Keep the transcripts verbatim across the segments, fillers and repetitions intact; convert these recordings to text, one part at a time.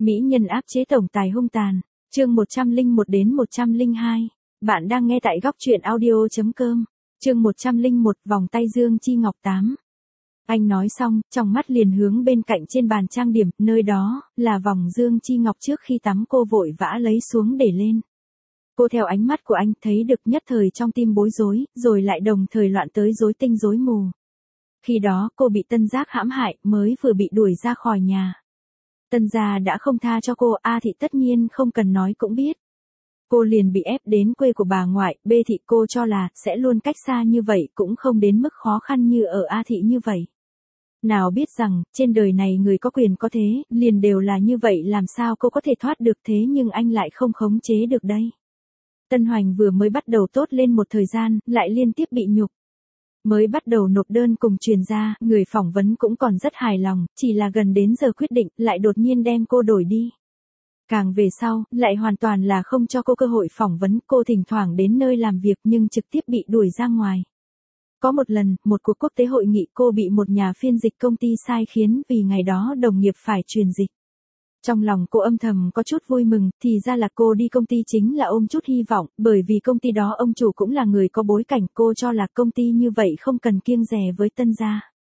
Mỹ nhân áp chế tổng tài hung tàn, chương một trăm lẻ một đến một trăm lẻ hai. Bạn đang nghe tại góc truyện audio chấm com. Chương một trăm lẻ một, vòng tay Dương Chi Ngọc tám. Anh nói xong, trong mắt liền hướng bên cạnh trên bàn trang điểm, nơi đó là vòng Dương Chi Ngọc trước khi tắm cô vội vã lấy xuống để lên. Cô theo ánh mắt của anh thấy được nhất thời trong tim bối rối, rồi lại đồng thời loạn tới rối tinh rối mù. Khi đó cô bị Tân Giác hãm hại, mới vừa bị đuổi ra khỏi nhà. Tân gia đã không tha cho cô, A thị tất nhiên không cần nói cũng biết. Cô liền bị ép đến quê của bà ngoại, B thị cô cho là sẽ luôn cách xa như vậy cũng không đến mức khó khăn như ở A thị như vậy. Nào biết rằng, trên đời này người có quyền có thế, liền đều là như vậy, làm sao cô có thể thoát được thế, nhưng anh lại không khống chế được đây. Tân Hoành vừa mới bắt đầu tốt lên một thời gian, lại liên tiếp bị nhục. Mới bắt đầu nộp đơn cùng truyền ra, người phỏng vấn cũng còn rất hài lòng, chỉ là gần đến giờ quyết định, lại đột nhiên đem cô đổi đi. Càng về sau, lại hoàn toàn là không cho cô cơ hội phỏng vấn, cô thỉnh thoảng đến nơi làm việc nhưng trực tiếp bị đuổi ra ngoài. Có một lần, một cuộc quốc tế hội nghị cô bị một nhà phiên dịch công ty sai khiến vì ngày đó đồng nghiệp phải truyền dịch. Trong lòng cô âm thầm có chút vui mừng, thì ra là cô đi công ty chính là ôm chút hy vọng, bởi vì công ty đó ông chủ cũng là người có bối cảnh, cô cho là công ty như vậy không cần kiêng dè với Tân gia.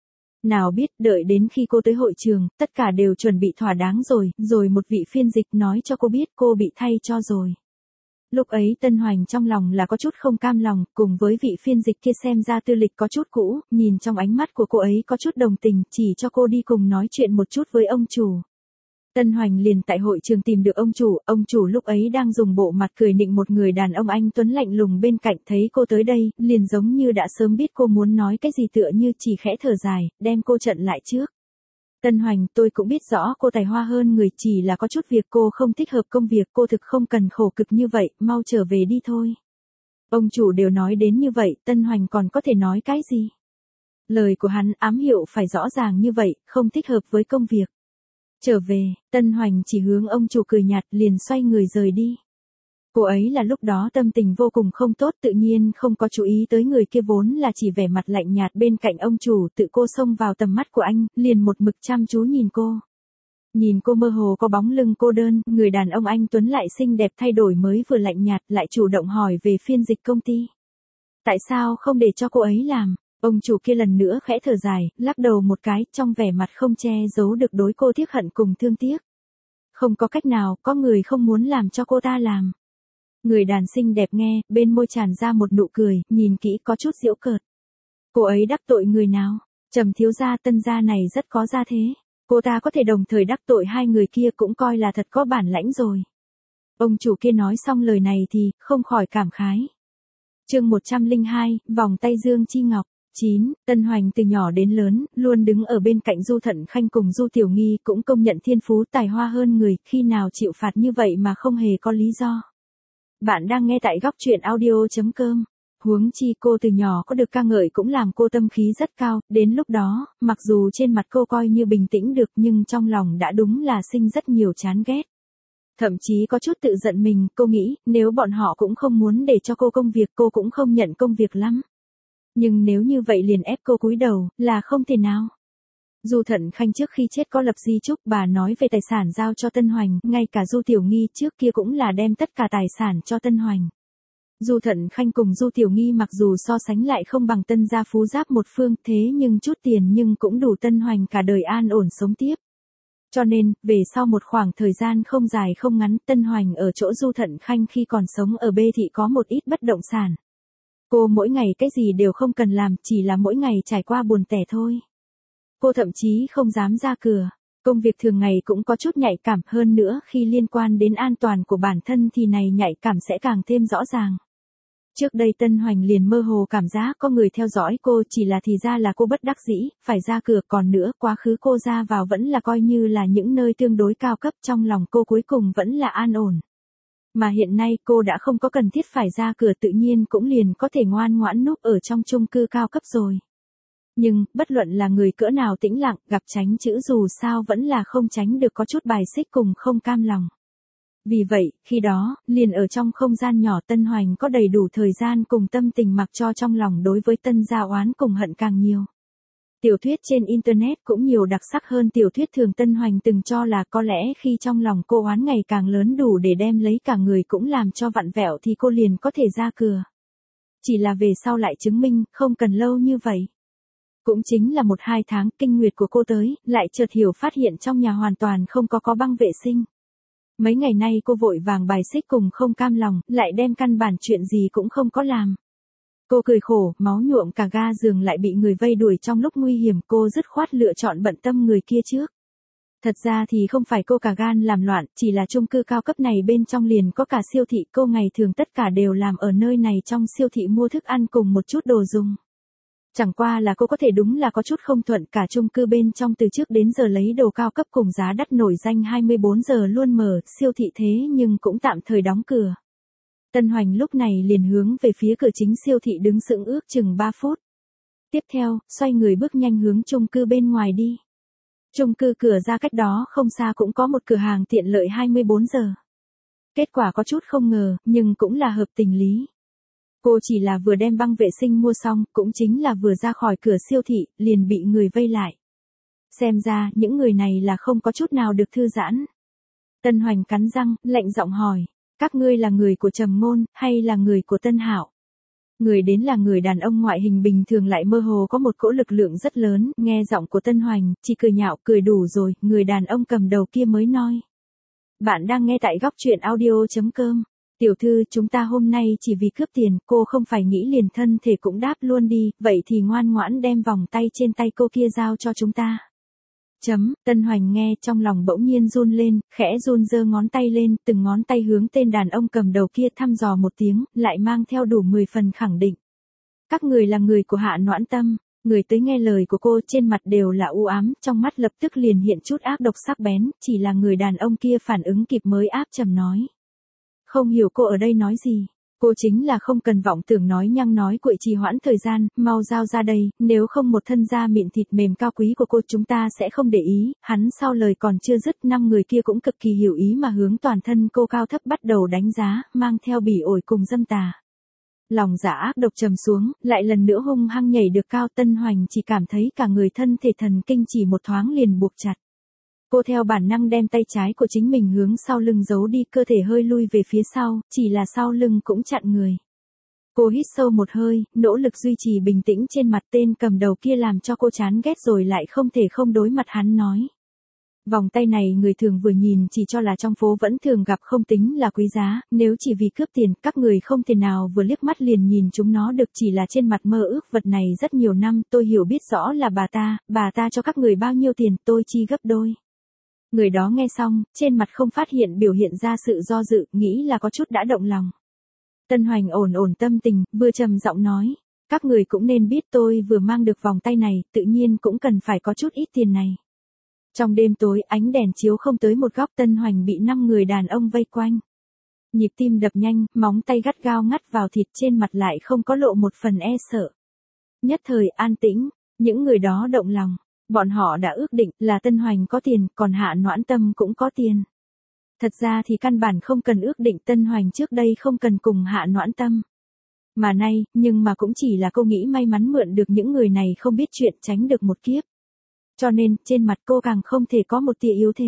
Nào biết, đợi đến khi cô tới hội trường, tất cả đều chuẩn bị thỏa đáng rồi, rồi một vị phiên dịch nói cho cô biết cô bị thay cho rồi. Lúc ấy Tân Hoành trong lòng là có chút không cam lòng, cùng với vị phiên dịch kia xem ra tư lịch có chút cũ, nhìn trong ánh mắt của cô ấy có chút đồng tình, chỉ cho cô đi cùng nói chuyện một chút với ông chủ. Tân Hoành liền tại hội trường tìm được ông chủ, ông chủ lúc ấy đang dùng bộ mặt cười nịnh một người đàn ông anh tuấn lạnh lùng bên cạnh, thấy cô tới đây, liền giống như đã sớm biết cô muốn nói cái gì, tựa như chỉ khẽ thở dài, đem cô chặn lại trước. Tân Hoành, tôi cũng biết rõ cô tài hoa hơn người, chỉ là có chút việc cô không thích hợp công việc, cô thực không cần khổ cực như vậy, mau trở về đi thôi. Ông chủ đều nói đến như vậy, Tân Hoành còn có thể nói cái gì? Lời của hắn ám hiệu phải rõ ràng như vậy, không thích hợp với công việc. Trở về, Tân Hoành chỉ hướng ông chủ cười nhạt, liền xoay người rời đi. Cô ấy là lúc đó tâm tình vô cùng không tốt, tự nhiên không có chú ý tới người kia vốn là chỉ vẻ mặt lạnh nhạt bên cạnh ông chủ, tự cô xông vào tầm mắt của anh, liền một mực chăm chú nhìn cô. Nhìn cô mơ hồ có bóng lưng cô đơn, người đàn ông anh tuấn lại xinh đẹp thay đổi, mới vừa lạnh nhạt lại chủ động hỏi về phiên dịch công ty. Tại sao không để cho cô ấy làm? Ông chủ kia lần nữa khẽ thở dài, lắc đầu một cái, trong vẻ mặt không che giấu được đối cô tiếc hận cùng thương tiếc. Không có cách nào, có người không muốn làm cho cô ta làm. Người đàn xinh đẹp nghe, bên môi tràn ra một nụ cười, nhìn kỹ có chút giễu cợt. Cô ấy đắc tội người nào? Trầm thiếu gia Tân gia này rất có gia thế. Cô ta có thể đồng thời đắc tội hai người kia cũng coi là thật có bản lãnh rồi. Ông chủ kia nói xong lời này thì, không khỏi cảm khái. Chương một trăm lẻ hai, vòng tay Dương Chi Ngọc. chín. Tân Hoành từ nhỏ đến lớn, luôn đứng ở bên cạnh Du Thận Khanh cùng Du Tiểu Nghi, cũng công nhận thiên phú tài hoa hơn người, khi nào chịu phạt như vậy mà không hề có lý do. Bạn đang nghe tại góc truyện audio chấm com. Huống chi cô từ nhỏ có được ca ngợi cũng làm cô tâm khí rất cao, đến lúc đó, mặc dù trên mặt cô coi như bình tĩnh được nhưng trong lòng đã đúng là sinh rất nhiều chán ghét. Thậm chí có chút tự giận mình, cô nghĩ, nếu bọn họ cũng không muốn để cho cô công việc, cô cũng không nhận công việc lắm. Nhưng nếu như vậy liền ép cô cúi đầu, là không thể nào. Du Thận Khanh trước khi chết có lập di chúc, bà nói về tài sản giao cho Tân Hoành, ngay cả Du Tiểu Nghi trước kia cũng là đem tất cả tài sản cho Tân Hoành. Du Thận Khanh cùng Du Tiểu Nghi mặc dù so sánh lại không bằng Tân gia phú giáp một phương, thế nhưng chút tiền nhưng cũng đủ Tân Hoành cả đời an ổn sống tiếp. Cho nên, về sau một khoảng thời gian không dài không ngắn, Tân Hoành ở chỗ Du Thận Khanh khi còn sống ở B thị có một ít bất động sản. Cô mỗi ngày cái gì đều không cần làm, chỉ là mỗi ngày trải qua buồn tẻ thôi. Cô thậm chí không dám ra cửa. Công việc thường ngày cũng có chút nhạy cảm, hơn nữa khi liên quan đến an toàn của bản thân thì này nhạy cảm sẽ càng thêm rõ ràng. Trước đây Tân Hoành liền mơ hồ cảm giác có người theo dõi cô, chỉ là thì ra là cô bất đắc dĩ, phải ra cửa, còn nữa quá khứ cô ra vào vẫn là coi như là những nơi tương đối cao cấp, trong lòng cô cuối cùng vẫn là an ổn. Mà hiện nay cô đã không có cần thiết phải ra cửa, tự nhiên cũng liền có thể ngoan ngoãn núp ở trong chung cư cao cấp rồi. Nhưng, bất luận là người cỡ nào tĩnh lặng, gặp tránh chữ dù sao vẫn là không tránh được có chút bài xích cùng không cam lòng. Vì vậy, khi đó, liền ở trong không gian nhỏ Tân Hoành có đầy đủ thời gian cùng tâm tình mặc cho trong lòng đối với Tân gia oán cùng hận càng nhiều. Tiểu thuyết trên Internet cũng nhiều đặc sắc hơn tiểu thuyết thường Tân Hoành từng cho là có lẽ khi trong lòng cô oán ngày càng lớn đủ để đem lấy cả người cũng làm cho vặn vẹo thì cô liền có thể ra cửa. Chỉ là về sau lại chứng minh không cần lâu như vậy. Cũng chính là một hai tháng kinh nguyệt của cô tới, lại chợt hiểu phát hiện trong nhà hoàn toàn không có có băng vệ sinh. Mấy ngày nay cô vội vàng bài xích cùng không cam lòng, lại đem căn bản chuyện gì cũng không có làm. Cô cười khổ, máu nhuộm cả ga giường lại bị người vây đuổi trong lúc nguy hiểm, cô dứt khoát lựa chọn bận tâm người kia trước. Thật ra thì không phải cô cả gan làm loạn, chỉ là chung cư cao cấp này bên trong liền có cả siêu thị, cô ngày thường tất cả đều làm ở nơi này trong siêu thị mua thức ăn cùng một chút đồ dùng. Chẳng qua là cô có thể đúng là có chút không thuận, cả chung cư bên trong từ trước đến giờ lấy đồ cao cấp cùng giá đắt nổi danh hai mươi bốn giờ luôn mở, siêu thị thế nhưng cũng tạm thời đóng cửa. Tân Hoành lúc này liền hướng về phía cửa chính siêu thị đứng sững ước chừng ba phút. Tiếp theo, xoay người bước nhanh hướng chung cư bên ngoài đi. Chung cư cửa ra cách đó không xa cũng có một cửa hàng tiện lợi hai mươi bốn giờ. Kết quả có chút không ngờ, nhưng cũng là hợp tình lý. Cô chỉ là vừa đem băng vệ sinh mua xong, cũng chính là vừa ra khỏi cửa siêu thị, liền bị người vây lại. Xem ra, những người này là không có chút nào được thư giãn. Tân Hoành cắn răng, lạnh giọng hỏi, các ngươi là người của Trầm Ngôn, hay là người của Tân Hạo? Người đến là người đàn ông ngoại hình bình thường lại mơ hồ có một cỗ lực lượng rất lớn, nghe giọng của Tân Hoành, chỉ cười nhạo, cười đủ rồi, người đàn ông cầm đầu kia mới nói. Bạn đang nghe tại góc truyện audio.com. Tiểu thư, chúng ta hôm nay chỉ vì cướp tiền, cô không phải nghĩ liền thân thể cũng đáp luôn đi, vậy thì ngoan ngoãn đem vòng tay trên tay cô kia giao cho chúng ta. Chấm, Tân Hoành nghe trong lòng bỗng nhiên run lên, khẽ run giơ ngón tay lên, từng ngón tay hướng tên đàn ông cầm đầu kia thăm dò một tiếng, lại mang theo đủ mười phần khẳng định. Các người là người của Hạ Noãn Tâm. Người tới nghe lời của cô trên mặt đều là u ám, trong mắt lập tức liền hiện chút ác độc sắc bén, chỉ là người đàn ông kia phản ứng kịp mới áp trầm nói. Không hiểu cô ở đây nói gì. Cô chính là không cần vọng tưởng nói nhăng nói cuội trì hoãn thời gian, mau giao ra đây, nếu không một thân da mịn thịt mềm cao quý của cô chúng ta sẽ không để ý. Hắn sau lời còn chưa dứt, năm người kia cũng cực kỳ hiểu ý mà hướng toàn thân cô cao thấp bắt đầu đánh giá, mang theo bỉ ổi cùng dâm tà. Lòng dạ ác độc trầm xuống, lại lần nữa hung hăng nhảy được cao. Tân Hoành chỉ cảm thấy cả người thân thể thần kinh chỉ một thoáng liền buộc chặt. Cô theo bản năng đem tay trái của chính mình hướng sau lưng giấu đi, cơ thể hơi lui về phía sau, chỉ là sau lưng cũng chặn người. Cô hít sâu một hơi, nỗ lực duy trì bình tĩnh trên mặt. Tên cầm đầu kia làm cho cô chán ghét rồi lại không thể không đối mặt hắn nói. Vòng tay này người thường vừa nhìn chỉ cho là trong phố vẫn thường gặp, không tính là quý giá, nếu chỉ vì cướp tiền, các người không thể nào vừa liếc mắt liền nhìn chúng nó được, chỉ là trên mặt mơ ước vật này rất nhiều năm, tôi hiểu biết rõ là bà ta, bà ta cho các người bao nhiêu tiền, tôi chi gấp đôi. Người đó nghe xong, trên mặt không phát hiện biểu hiện ra sự do dự, nghĩ là có chút đã động lòng. Tân Hoành ổn ổn tâm tình, vừa trầm giọng nói, các người cũng nên biết tôi vừa mang được vòng tay này, tự nhiên cũng cần phải có chút ít tiền này. Trong đêm tối, ánh đèn chiếu không tới một góc, Tân Hoành bị năm người đàn ông vây quanh. Nhịp tim đập nhanh, móng tay gắt gao ngắt vào thịt, trên mặt lại không có lộ một phần e sợ. Nhất thời an tĩnh, những người đó động lòng. Bọn họ đã ước định là Tân Hoành có tiền, còn Hạ Noãn Tâm cũng có tiền. Thật ra thì căn bản không cần ước định, Tân Hoành trước đây không cần cùng Hạ Noãn Tâm. Mà nay, nhưng mà cũng chỉ là cô nghĩ may mắn mượn được những người này không biết chuyện, tránh được một kiếp. Cho nên, trên mặt cô càng không thể có một tia yếu thế.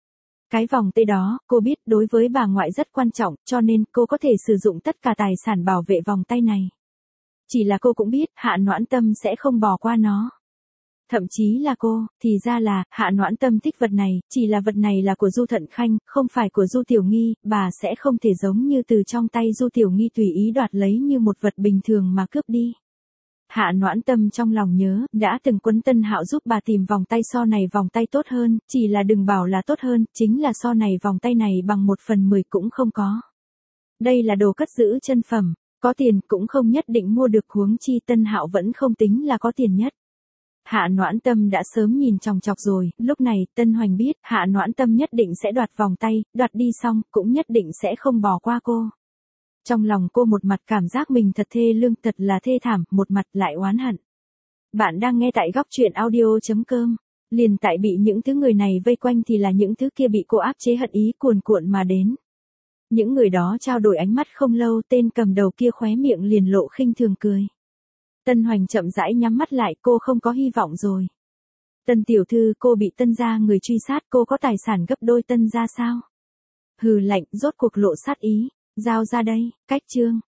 Cái vòng tay đó, cô biết đối với bà ngoại rất quan trọng, cho nên cô có thể sử dụng tất cả tài sản bảo vệ vòng tay này. Chỉ là cô cũng biết, Hạ Noãn Tâm sẽ không bỏ qua nó. Thậm chí là cô, thì ra là, Hạ Noãn Tâm thích vật này, chỉ là vật này là của Du Thận Khanh, không phải của Du Tiểu Nghi, bà sẽ không thể giống như từ trong tay Du Tiểu Nghi tùy ý đoạt lấy như một vật bình thường mà cướp đi. Hạ Noãn Tâm trong lòng nhớ, đã từng quấn Tân Hạo giúp bà tìm vòng tay so này vòng tay tốt hơn, chỉ là đừng bảo là tốt hơn, chính là so này vòng tay này bằng một phần mười cũng không có. Đây là đồ cất giữ chân phẩm, có tiền cũng không nhất định mua được, huống chi Tân Hạo vẫn không tính là có tiền nhất. Hạ Noãn Tâm đã sớm nhìn chòng chọc rồi, lúc này Tân Hoành biết Hạ Noãn Tâm nhất định sẽ đoạt vòng tay, đoạt đi xong cũng nhất định sẽ không bỏ qua cô. Trong lòng cô một mặt cảm giác mình thật thê lương, thật là thê thảm, một mặt lại oán hận. Bạn đang nghe tại góc truyện audio.com. Liền tại bị những thứ người này vây quanh thì là những thứ kia bị cô áp chế hận ý cuồn cuộn mà đến. Những người đó trao đổi ánh mắt không lâu, tên cầm đầu kia khóe miệng liền lộ khinh thường cười. Tân Hoành chậm rãi nhắm mắt lại, cô không có hy vọng rồi. Tân tiểu thư, cô bị Tân gia người truy sát, cô có tài sản gấp đôi Tân gia sao? Hừ lạnh, rốt cuộc lộ sát ý. Giao ra đây, cách chương.